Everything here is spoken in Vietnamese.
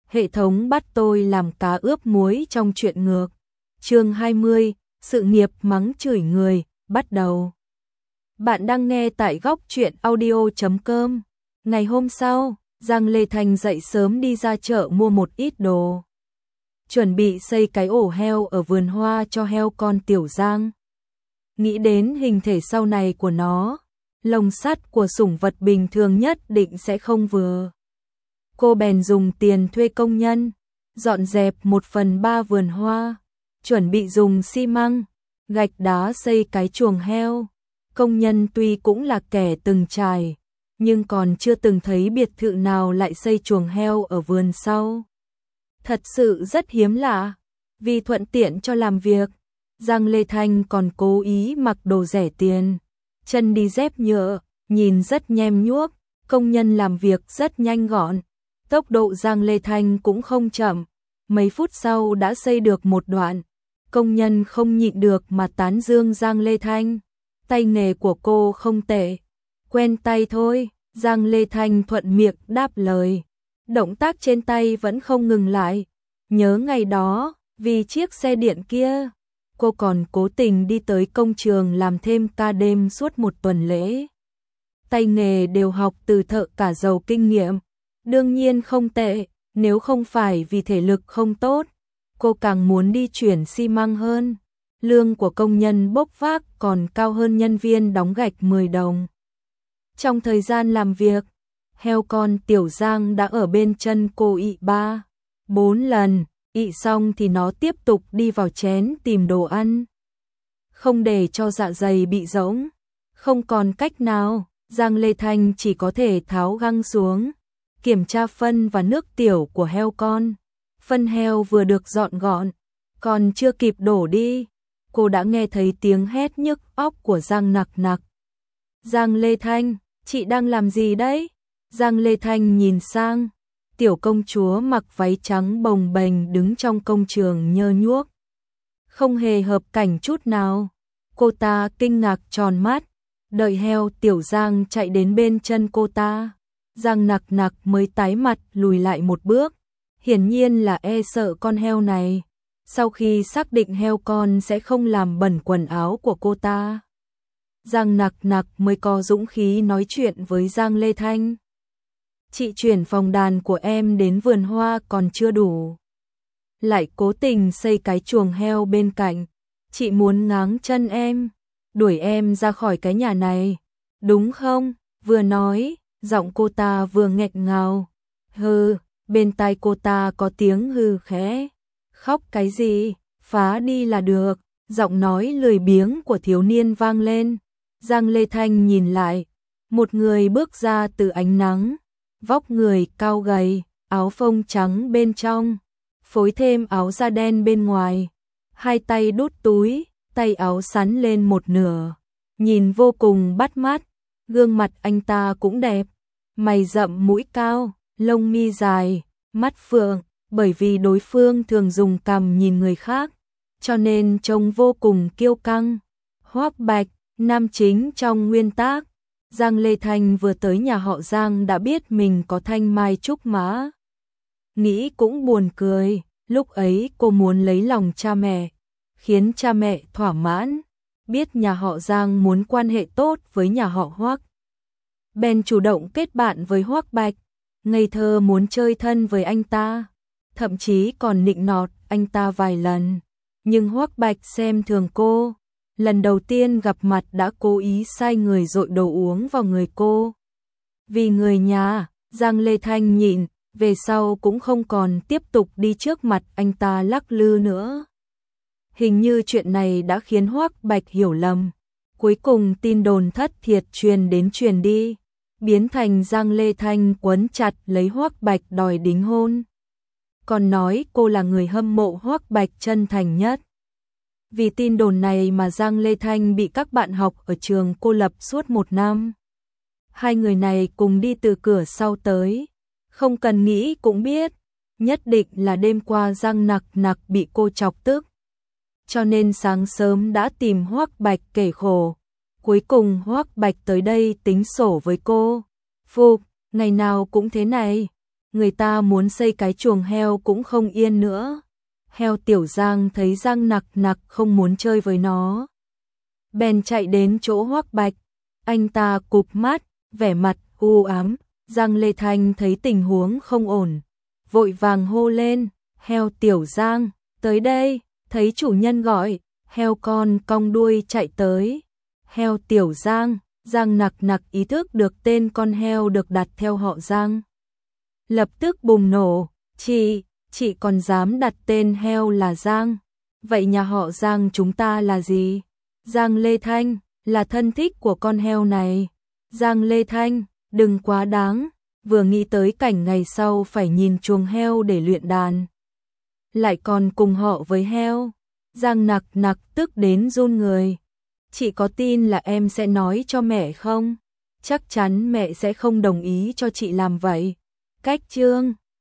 hệ thống bắt tôi làm cá ướp muối trong chuyện ngược. Chương 20, sự nghiệp mắng chửi người, bắt đầu. Bạn đang nghe tại góc truyện audio.com. Ngày hôm sau, Giang Lê Thanh dậy sớm đi ra chợ mua một ít đồ. Chuẩn bị xây cái ổ heo ở vườn hoa cho heo con Tiểu Giang. Nghĩ đến hình thể sau này của nó, lồng sắt của sủng vật bình thường nhất định sẽ không vừa. Cô bèn dùng tiền thuê công nhân, dọn dẹp 1/3 vườn hoa, chuẩn bị dùng xi măng, gạch đá xây cái chuồng heo. Công nhân tuy cũng là kẻ từng trải, nhưng còn chưa từng thấy biệt thự nào lại xây chuồng heo ở vườn sau. Thật sự rất hiếm lạ, vì thuận tiện cho làm việc, Giang Lê Thanh còn cố ý mặc đồ rẻ tiền, chân đi dép nhựa, nhìn rất nhem nhuốc, công nhân làm việc rất nhanh gọn. Tốc độ Giang Lê Thanh cũng không chậm, mấy phút sau đã xây được một đoạn. Công nhân không nhịn được mà tán dương Giang Lê Thanh. Tay nghề của cô không tệ. Quen tay thôi, Giang Lê Thanh thuận miệng đáp lời. Động tác trên tay vẫn không ngừng lại. Nhớ ngày đó, vì chiếc xe điện kia, cô còn cố tình đi tới công trường làm thêm ca đêm suốt một tuần lễ. Tay nghề đều học từ thợ cả giàu kinh nghiệm. Đương nhiên không tệ, nếu không phải vì thể lực không tốt, cô càng muốn đi chuyển xi măng hơn. Lương của công nhân bốc vác còn cao hơn nhân viên đóng gạch 10 đồng. Trong thời gian làm việc, heo con Tiểu Giang đã ở bên chân cô ị 3-4 lần, ị xong thì nó tiếp tục đi vào chén tìm đồ ăn. Không để cho dạ dày bị rỗng, không còn cách nào, Giang Lê Thanh chỉ có thể tháo găng xuống, kiểm tra phân và nước tiểu của heo con. Phân heo vừa được dọn gọn, còn chưa kịp đổ đi, cô đã nghe thấy tiếng hét nhức óc của Giang Nặc Nặc. Giang Lê Thanh, chị đang làm gì đấy? Giang Lê Thanh nhìn sang, tiểu công chúa mặc váy trắng bồng bềnh đứng trong công trường nhơ nhuốc. Không hề hợp cảnh chút nào, cô ta kinh ngạc tròn mắt, đợi heo Tiểu Giang chạy đến bên chân cô ta. Giang Nặc Nặc mới tái mặt lùi lại một bước, hiển nhiên là e sợ con heo này. Sau khi xác định heo con sẽ không làm bẩn quần áo của cô ta, Giang Nặc Nặc mới có dũng khí nói chuyện với Giang Lê Thanh. Chị chuyển phòng đàn của em đến vườn hoa còn chưa đủ, lại cố tình xây cái chuồng heo bên cạnh. Chị muốn ngáng chân em, đuổi em ra khỏi cái nhà này, đúng không? Vừa nói, giọng cô ta vừa nghẹn ngào. Hừ, bên tai cô ta có tiếng hừ khẽ. Khóc cái gì, phá đi là được. Giọng nói lười biếng của thiếu niên vang lên. Giang Lê Thanh nhìn lại, một người bước ra từ ánh nắng, vóc người cao gầy, áo phông trắng bên trong, phối thêm áo da đen bên ngoài, hai tay đút túi, tay áo xắn lên một nửa, nhìn vô cùng bắt mắt. Gương mặt anh ta cũng đẹp, mày rậm mũi cao, lông mi dài, mắt phượng, bởi vì đối phương thường dùng cằm nhìn người khác, cho nên trông vô cùng kiêu căng. Hoắc Bạch, nam chính trong nguyên tác. Giang Lê Thanh vừa tới nhà họ Giang đã biết mình có thanh mai trúc mã. Nghĩ cũng buồn cười, lúc ấy cô muốn lấy lòng cha mẹ, khiến cha mẹ thỏa mãn, biết nhà họ Giang muốn quan hệ tốt với nhà họ Hoắc, bèn chủ động kết bạn với Hoắc Bạch, ngây thơ muốn chơi thân với anh ta, thậm chí còn nịnh nọt anh ta vài lần. Nhưng Hoắc Bạch xem thường cô, lần đầu tiên gặp mặt đã cố ý sai người dội đồ uống vào người cô. Vì người nhà, Giang Lê Thanh nhịn, về sau cũng không còn tiếp tục đi trước mặt anh ta lắc lư nữa. Hình như chuyện này đã khiến Hoắc Bạch hiểu lầm. Cuối cùng tin đồn thất thiệt truyền đến truyền đi, biến thành Giang Lê Thanh quấn chặt lấy Hoắc Bạch đòi đính hôn. Còn nói cô là người hâm mộ Hoắc Bạch chân thành nhất. Vì tin đồn này mà Giang Lê Thanh bị các bạn học ở trường cô lập suốt 1 năm. Hai người này cùng đi từ cửa sau tới, không cần nghĩ cũng biết, nhất định là đêm qua Giang Nặc Nặc bị cô chọc tức. Cho nên sáng sớm đã tìm Hoắc Bạch kể khổ. Cuối cùng Hoắc Bạch tới đây tính sổ với cô. Phục, ngày nào cũng thế này. người ta muốn xây cái chuồng heo cũng không yên nữa. Heo Tiểu Giang thấy Giang Nặc Nặc không muốn chơi với nó, bèn chạy đến chỗ Hoắc Bạch. Anh ta cụp mắt, vẻ mặt u ám. Giang Lê Thanh thấy tình huống không ổn, vội vàng hô lên, heo Tiểu Giang, tới đây. Thấy chủ nhân gọi, heo con cong đuôi chạy tới. Heo Tiểu Giang, Giang Nặc Nặc ý thức được tên con heo được đặt theo họ Giang, lập tức bùng nổ, chị còn dám đặt tên heo là Giang? Vậy nhà họ Giang chúng ta là gì? Giang Lê Thanh là thân thích của con heo này. Giang Lê Thanh, đừng quá đáng, vừa nghĩ tới cảnh ngày sau phải nhìn chuồng heo để luyện đàn, lại còn cùng họ với heo. Giang Nặc Nặc tức đến run người. Chị có tin là em sẽ nói cho mẹ không? Chắc chắn mẹ sẽ không đồng ý cho chị làm vậy. Cách chương